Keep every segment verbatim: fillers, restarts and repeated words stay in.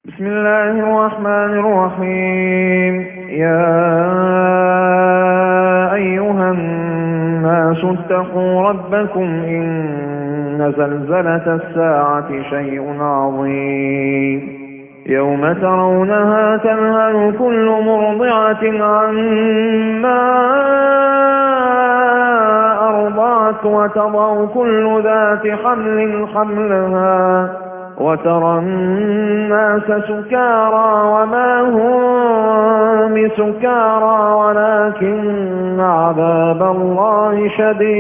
بسم الله الرحمن الرحيم. يا أيها الناس اتقوا ربكم إن زلزلة الساعة شيء عظيم يوم ترونها تذهل كل مرضعة عما أرضعت وتضع كل ذات حمل حملها وترى الناس سكارى وما هم بسكارى ولكن عذاب الله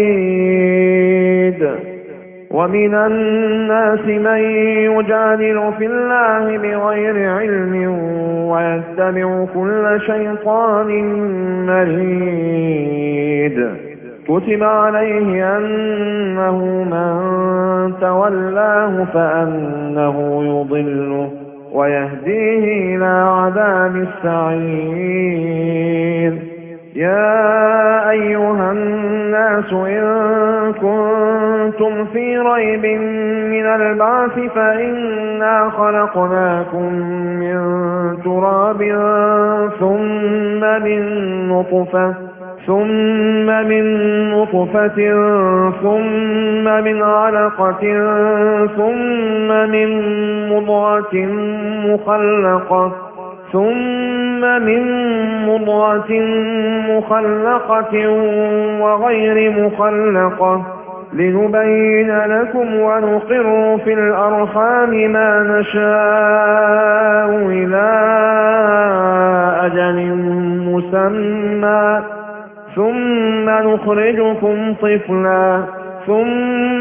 شديد. ومن الناس من يجادل في الله بغير علم ويتبع كل شيطان مريد. كتب عليه أنه من تولاه فأنه يضله ويهديه إلى عذاب السعير. يا أيها الناس إن كنتم في ريب من البعث فإنا خلقناكم من تراب ثم من نطفة ثم من نطفة ثم من علقة ثم من مضغة مخلقة ثم من مضغة مخلقة وغير مخلقة لنبين لكم ونقر في الأرحام ما نشاء إلى أجل مسمى ثم نخرجكم طفلا ثم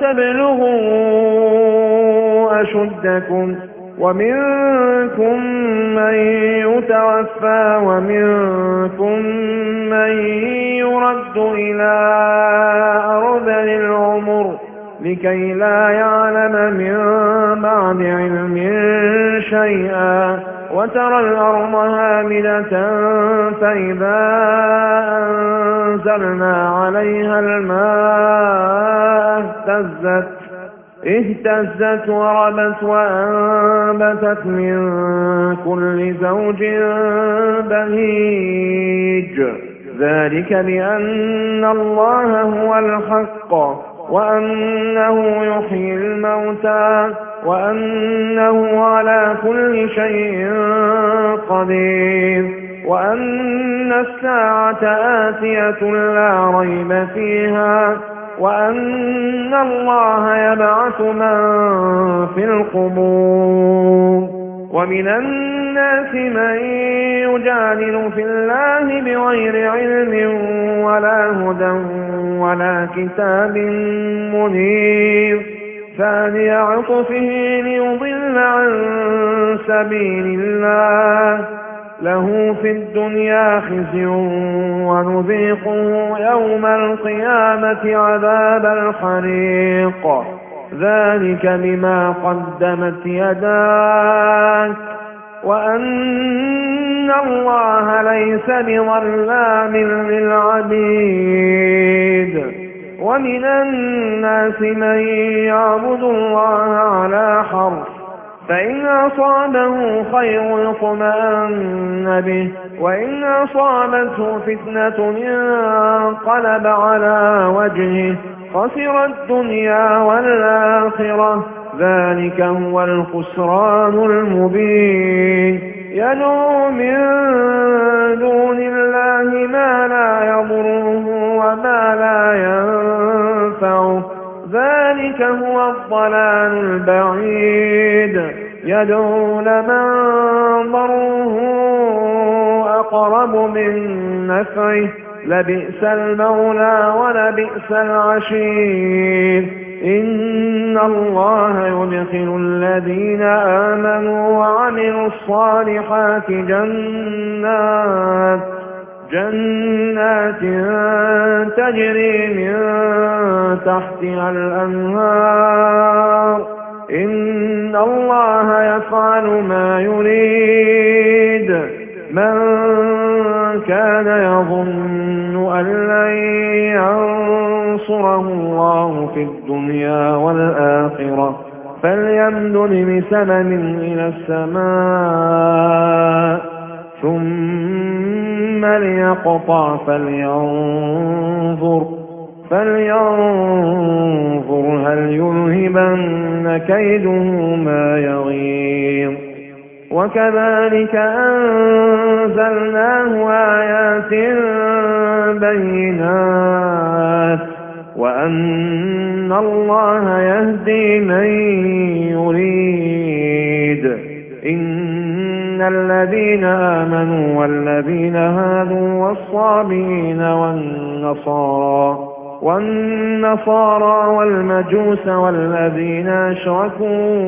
لتبلغوا أشدكم ومنكم من يتوفى ومنكم من يرد إلى أرذل العمر لكي لا يعلم من بعد علم شيئا. وترى الأرض هامدة فإذا أنزلنا عليها الماء اهتزت اهتزت وربت وأنبتت من كل زوج بهيج. ذلك بأن الله هو الحق وأنه يحيي الموتى وأنه على كل شيء قدير وأن الساعة آتية لا ريب فيها وأن الله يبعث من في القبور. ومن الناس من يجادل في الله بغير علم ولا هدى ولا كتاب منير ثاني عطفه ليضل عن سبيل الله له في الدنيا خزي ونذيقه يوم القيامة عذاب الحريق. ذلك بما قدمت يداك وأن الله ليس بظلام للعبيد. ومن الناس من يعبد الله على حرف فإن أصابه خير اطمأن به وإن أصابته فتنة انقلب على وجهه خسر الدنيا والآخرة. ذلك هو الخسران المبين. يدعو من دون الله ما لا يضره وما لا ينفعه ذلك هو الضلال البعيد. يدعو لمن ضره أقرب من نفعه لبئس المولى ولبئس العشير. إن الله يدخل الذين آمنوا وعملوا الصالحات جنات جنات تجري من تحتها الأنهار. إن الله يفعل ما يريد. من كان يظن أن لن ينصره الله في الدنيا والآخرة فليمدد بسبب إلى السماء ثم ليقطع فلينظر فلينظر هل يذهبن كيده ما يغيظ. وكذلك أنزلناه آيات بينات وأن الله يهدي من يريد. إن الذين آمنوا والذين هادوا والصابئين والنصارى والنصارى والمجوس والذين أشركوا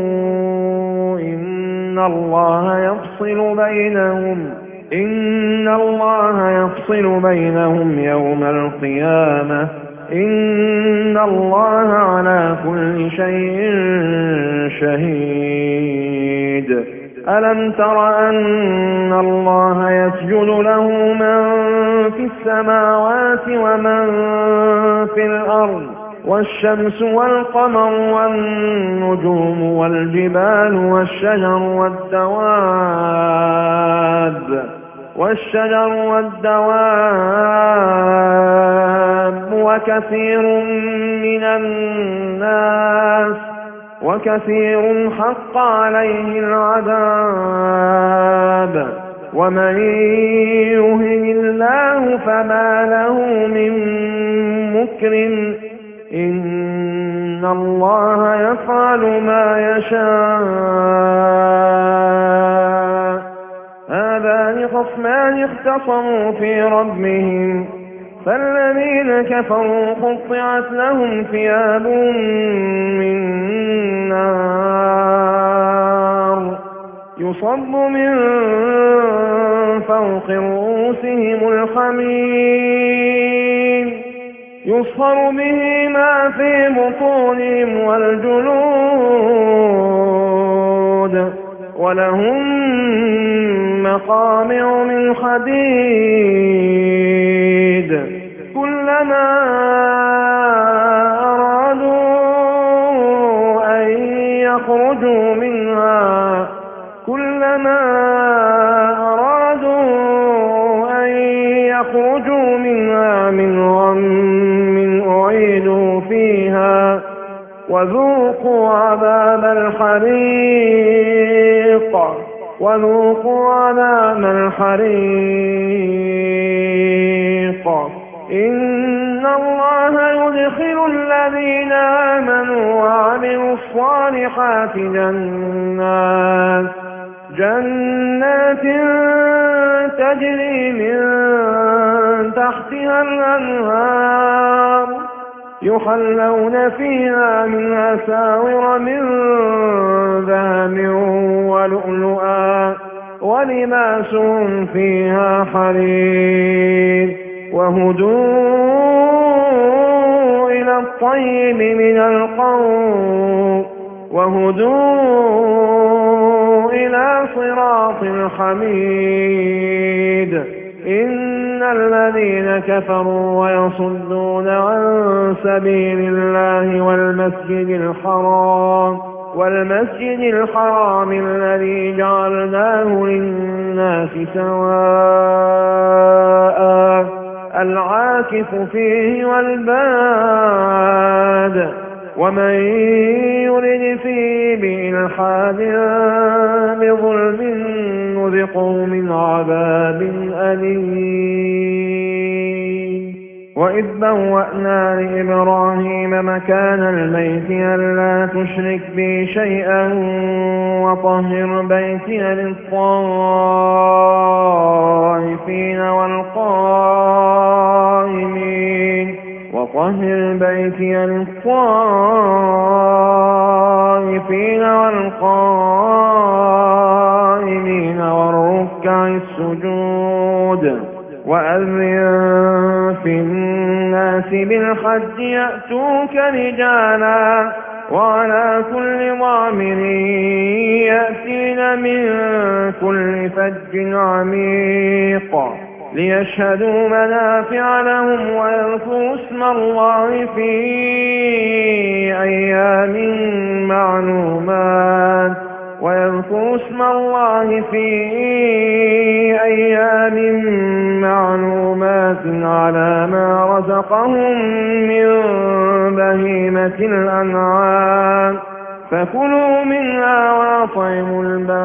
إن الله يفصل بينهم إن الله يفصل بينهم يوم القيامة إن الله على كل شيء شهيد. ألم تر أن الله يسجد له من في السماوات ومن في الأرض والشمس والقمر والنجوم والجبال والشجر والدواب والشجر والدواب وكثير من الناس وكثير حق عليه العذاب ومن يهن الله فما له من مكرم إن الله يفعل ما يشاء. هذان خصمان اختصموا في ربهم فالذين كفروا قطعت لهم ثياب من نار يصب من فوق رؤوسهم الحميم يصهر به ما في بطونهم والجلود ولهم مقامع من حديد كلما أرادوا أن يخرجوا منها كلما أرادوا أن يخرجوا منها من غم أعيدوا فيها وذوقوا عذاب الحريق وذوقوا عذاب الحريق. إن الله يدخل الذين آمنوا وعملوا الصالحات جنات جنات تجري من تحتها الأنهار يحلون فيها من أساور من ذهب ولؤلؤا ولباسهم فيها حرير وهدوا إلى الطيب من القول وهدوا إلى صراط الحميد. إن الذين كفروا ويصدون عن سبيل الله والمسجد الحرام والمسجد الحرام الذي جعلناه للناس سواء العاكف فيه والباد ومن يرد فيه بإلحاد بظلم نذقه من عذاب أليم. وإذ بوأنا لإبراهيم مكان البيت ألا تشرك بي شيئا وطهر بيتي للطائفين والقائمين وطهر بيتي للطائفين والقائمين والركع السجود. وأذن في الناس بالحج يأتوك رجالا وعلى كل ضامر يأتين من كل فج عميق ليشهدوا منافع لهم ويذكروا اسم الله في أيام معلومات ويذكروا اسم الله في أيام معلومات على ما رزقهم من بهيمة الأنعام فكلوا منها وأطعموا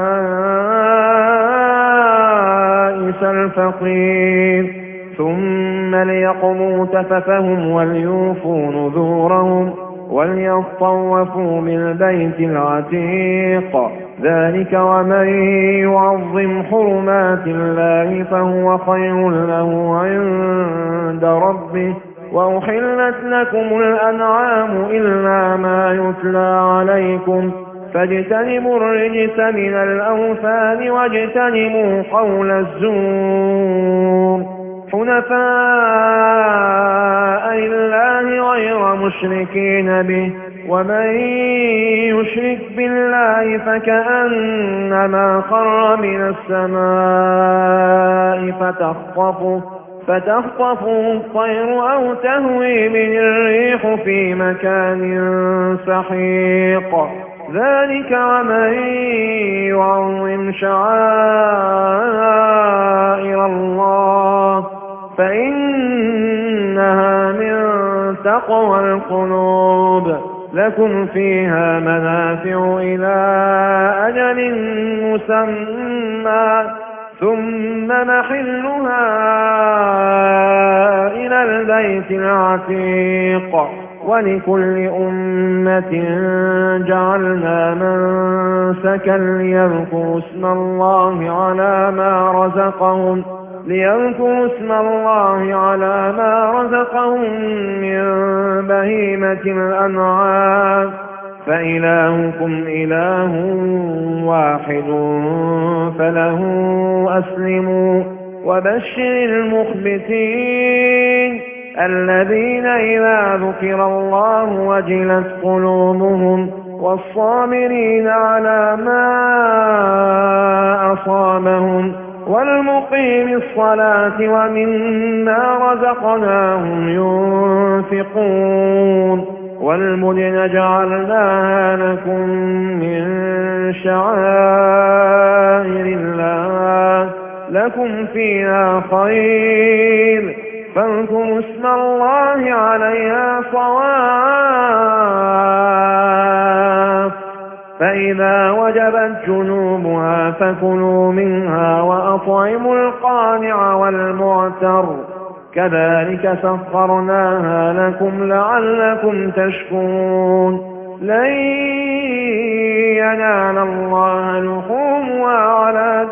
البائس الفقير ثم ليقضوا تفثهم وليوفوا نذورهم وليطوفوا بالبيت العتيق ذلك ومن يعظم حرمات الله فهو خير له عند ربه وأحلت لكم الأنعام إلا ما يتلى عليكم فاجتنبوا الرجس من الأوثان واجتنبوا قول الزور حنفاء لله غير مشركين به ومن يشرك بالله فكأنما خر من السماء فتخطفه فتخطفه الطير أو تهوي به الريح في مكان سحيق ذلك ومن يعظم شعائر الله فإنها من تقوى القلوب لكم فيها منافع إلى أجل مسمى ثم محلها إلى البيت العتيق ولكل أمة جعلنا منسكا ليذكروا اسم الله على ما رزقهم ليذكروا اسم الله على ما رزقهم من بهيمة الأنعام فإلهكم إله واحد فله أسلموا وبشر المخبتين الذين إذا ذكر الله وجلت قلوبهم والصابرين على ما أصابهم والمقيم الصلاة ومما رزقناهم ينفقون والبدن جعلناها لكم من شعائر الله لكم فيها خير فاذكروا اسم الله عليها صواف فإذا وجبت جنوبها فكلوا منها وأطعموا القانع والمعتر كذلك سخرناها لكم لعلكم تشكرون لن ينال الله لحومها ولا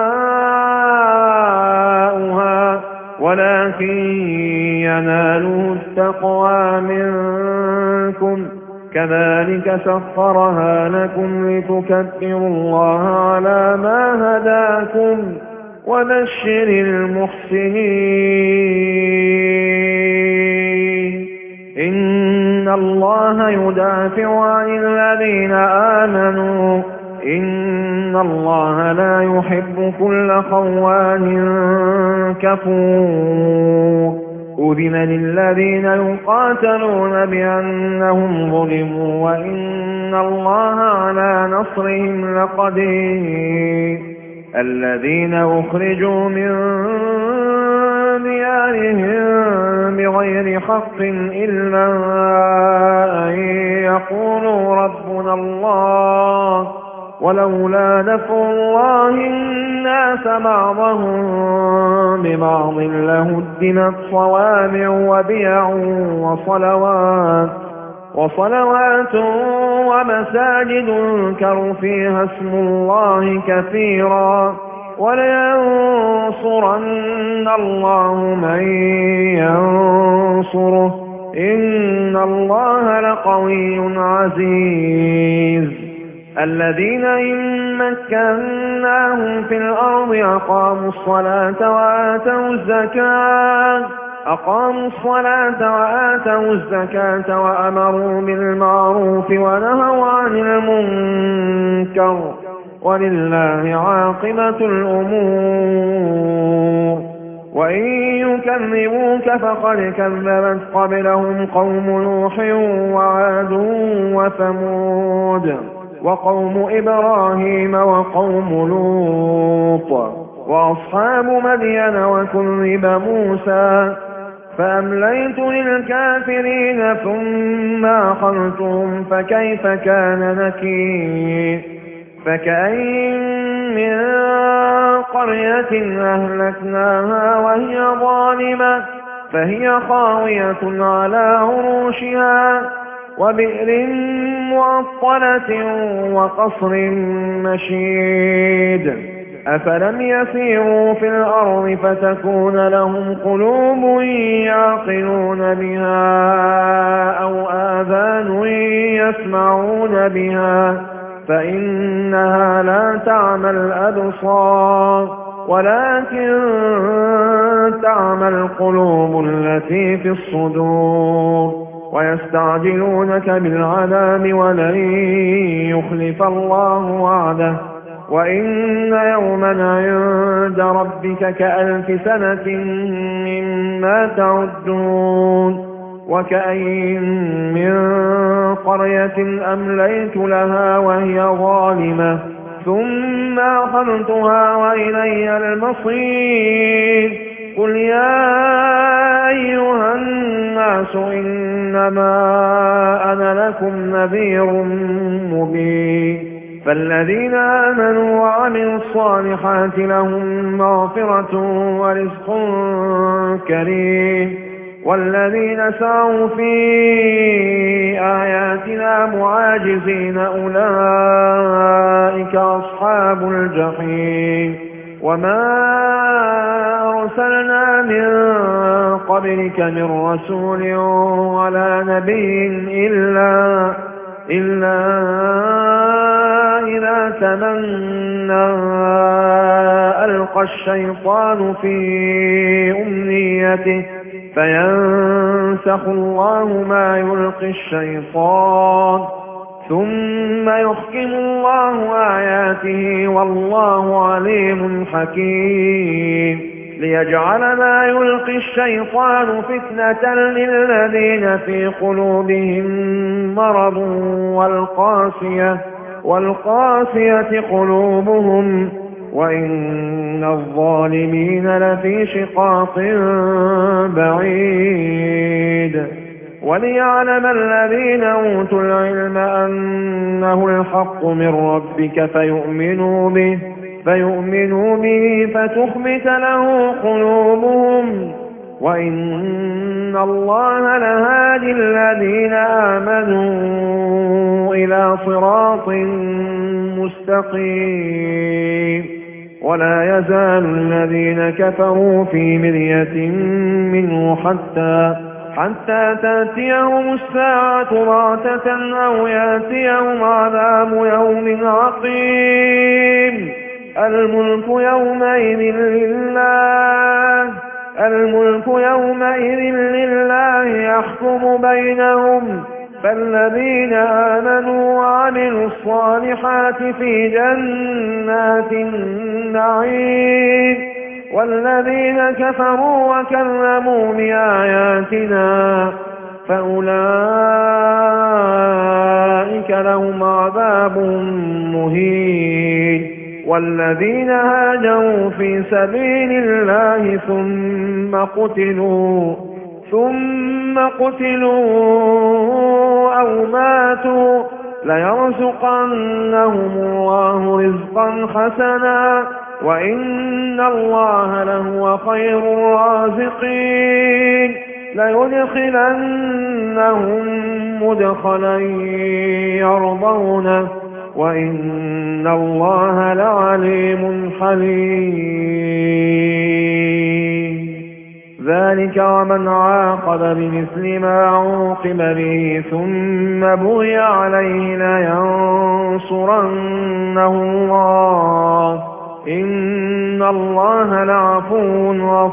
دماؤها ولكن يناله التقوى منكم كذلك سخرها لكم لتكبروا الله على ما هداكم وبشر المحسنين إن الله يدافع عن الذين آمنوا إن الله لا يحب كل خوان كفور أذن للذين يقاتلون بأنهم ظلموا وإن الله على نصرهم لقدير الذين أخرجوا من ديارهم بغير حق إلا أن يقولوا ربنا الله ولولا دفع الله الناس بعضهم ببعض لهدمت صوامع وبيع وصلوات وصلوات ومساجد يذكر فيها اسم الله كثيرا ولينصرن الله من ينصره إن الله لقوي عزيز الذين إن مكناهم في الأرض أقاموا الصلاة وآتوا الزكاة أقاموا الصلاة وآتوا الزكاة وأمروا بالمعروف ونهوا عن المنكر ولله عاقبة الأمور وإن يكذبوك فقد كذبت قبلهم قوم نوح وعاد وثمود وقوم إبراهيم وقوم لوط وأصحاب مدين وكذب موسى فأمليت للكافرين ثم أخذتهم فكيف كان نكير فكأين من قرية أهلكناها وهي ظالمة فهي خاوية على عروشها وبئر معطلة وقصر مشيد أفلم يسيروا في الأرض فتكون لهم قلوب يعقلون بها أو آذان يسمعون بها فإنها لا تعمى الأبصار ولكن تعمى القلوب التي في الصدور ويستعجلونك بالعذاب ولن يخلف الله وعده وإن يوما عند ربك كألف سنة مما تعدون وكأين من قرية أمليت لها وهي ظالمة ثم أخذتها وإلي المصير قل يا أيها الناس إنما أنا لكم نذير مبين فالذين آمنوا وعملوا الصالحات لهم مغفرة ورزق كريم والذين سعوا في آياتنا معاجزين أولئك أصحاب الجحيم وما أرسلنا من قبلك من رسول ولا نبي إلا إلا إذا تمنى ألقى الشيطان في أمنيته فينسخ الله ما يلقي الشيطان ثم يحكم الله آياته والله عليم حكيم ليجعل ما يلقي الشيطان فتنة للذين في قلوبهم مرض والقاسية والقاسية قلوبهم وإن الظالمين لفي شقاق بعيد وليعلم الذين أوتوا العلم أنه الحق من ربك فيؤمنوا به فيؤمنوا به فتخبت له قلوبهم وإن الله لهادي الذين آمنوا إلى صراط مستقيم ولا يزال الذين كفروا في مرية منه حتى حتى تأتيهم الساعة بغتة أو يأتيهم عذاب يوم عقيم الملك يومئذ لله الملك يومئذ لله يحكم بينهم فالذين آمنوا وعملوا الصالحات في جنات النعيم والذين كفروا وكذبوا بآياتنا فأولئك لهم عذاب مهين والذين هاجروا في سبيل الله ثم قتلوا ثم قتلوا أو ماتوا ليرزقنهم الله رزقا حسنا وإن الله لهو خير الرازقين ليدخلنهم مدخلا يرضونه وإن الله لعليم حليم ذلك ومن عاقب بمثل ما عوقب به ثم بغي عليه لينصرنه الله إن الله لعفو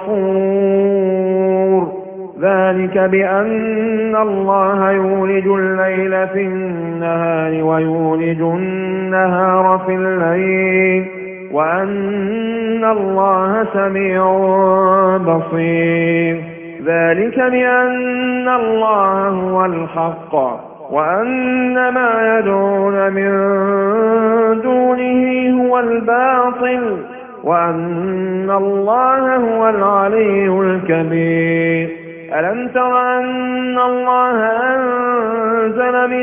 غفور ذلك بأن الله يولج الليل في النهار ويولج النهار في الليل وأن الله سميع بصير. ذلك بأن الله هو الحق وأن ما يدعون من دونه هو الباطل وأن الله هو العلي الكبير. ألم تر أن الله أنزل من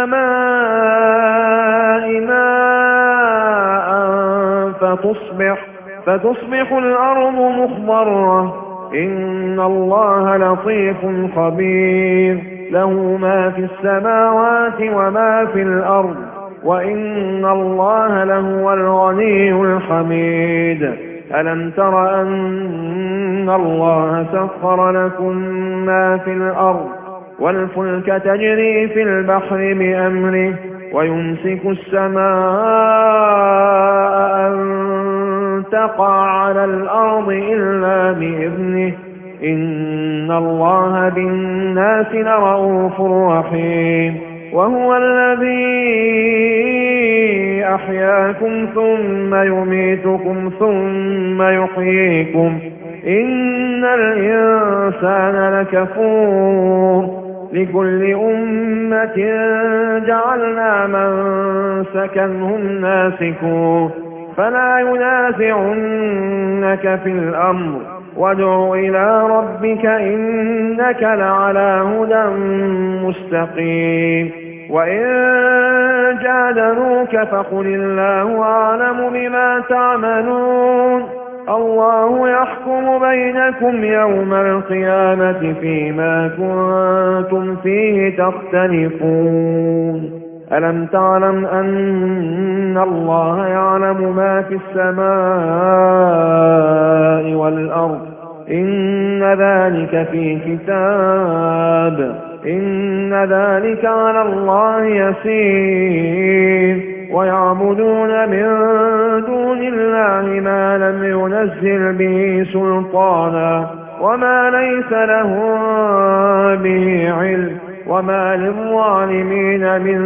السماء ماء فتصبح, فتصبح الأرض مخضرة. إن الله لطيف خبير. له ما في السماوات وما في الأرض وإن الله لهو الغني الحميد. ألم تر أن الله سخر لكم ما في الأرض والفلك تجري في البحر بأمره ويمسك السماء أن تقع على الأرض إلا بإذنه إن الله بالناس لرءوف رحيم. وهو الذي أحياكم ثم يميتكم ثم يحييكم إن الإنسان لكفور. لكل أمة جعلنا منسكا هم ناسكوه فلا ينازعنك في الأمر وادع إلى ربك إنك لعلى هدى مستقيم. وإن جادلوك فقل الله أعلم بما تعملون. الله يحكم بينكم يوم القيامة فيما كنتم فيه تختلفون. ألم تعلم أن الله يعلم ما في السماء والأرض إن ذلك في كتاب إن ذلك على الله يسير. ويعبدون من دون الله ما لم ينزل به سلطانا وما ليس لهم به علم وما للظالمين من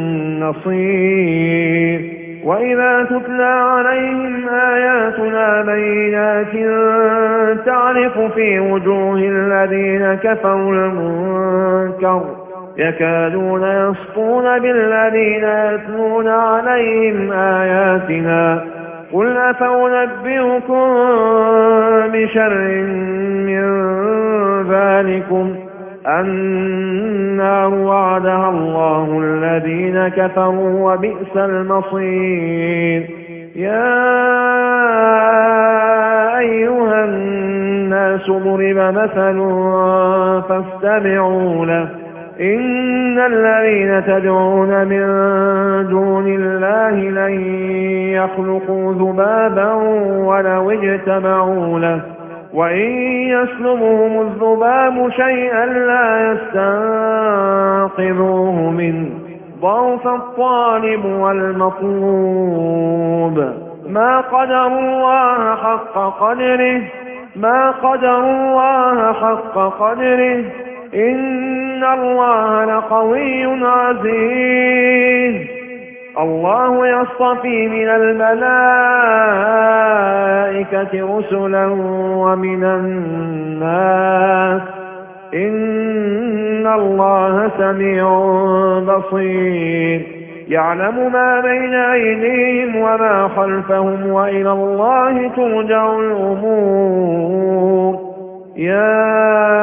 نصير. وإذا تتلى عليهم آياتنا بينات تعرف في وجوه الذين كفروا المنكر يكادون يسطون بالذين يتلون عليهم آياتنا. قل أفأنبئكم بشر من ذلكم النار وعدها الله الذين كفروا وبئس المصير. يا أيها الناس ضرب مثل فاستمعوا له إن الذين تدعون من دون الله لن يخلقوا ذبابا ولو اجتمعوا له وإن يسلبهم الذباب شيئا لا يستنقذوه منه ضعف الطالب والمطلوب. ما قدر الله حق قدره ما قدر الله حق قدره إن الله لقوي عزيز. الله يصطفي من الملائكة رسلا ومن الناس إن الله سميع بصير. يعلم ما بين أيديهم وما خلفهم وإلى الله ترجع الأمور. يا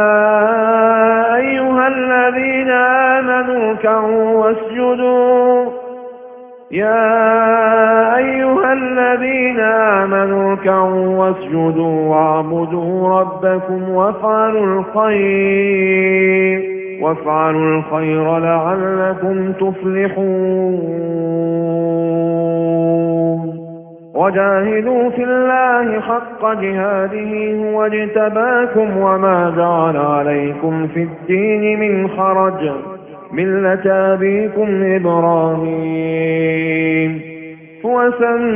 أيها الذين آمنوا اركعوا واسجدوا يا أيها الذين آمنوا اركعوا واسجدوا واعبدوا ربكم وافعلوا الخير وافعلوا الخير لعلكم تفلحون. وجاهدوا في الله حق جهاده هو اجتباكم وما جعل عليكم في الدين من حرج ملة أبيكم إبراهيم هو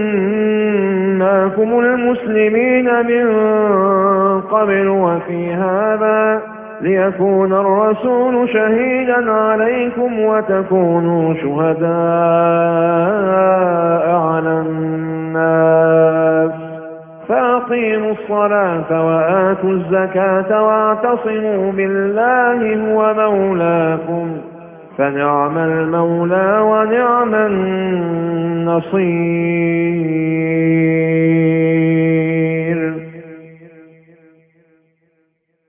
سماكم المسلمين من قبل وفي هذا ليكون الرسول شهيدا عليكم وتكونوا شهداء على الناس الناس فأقيموا الصلاة وآتوا الزكاة واعتصموا بالله هو مولاكم فنعم المولى ونعم النصير.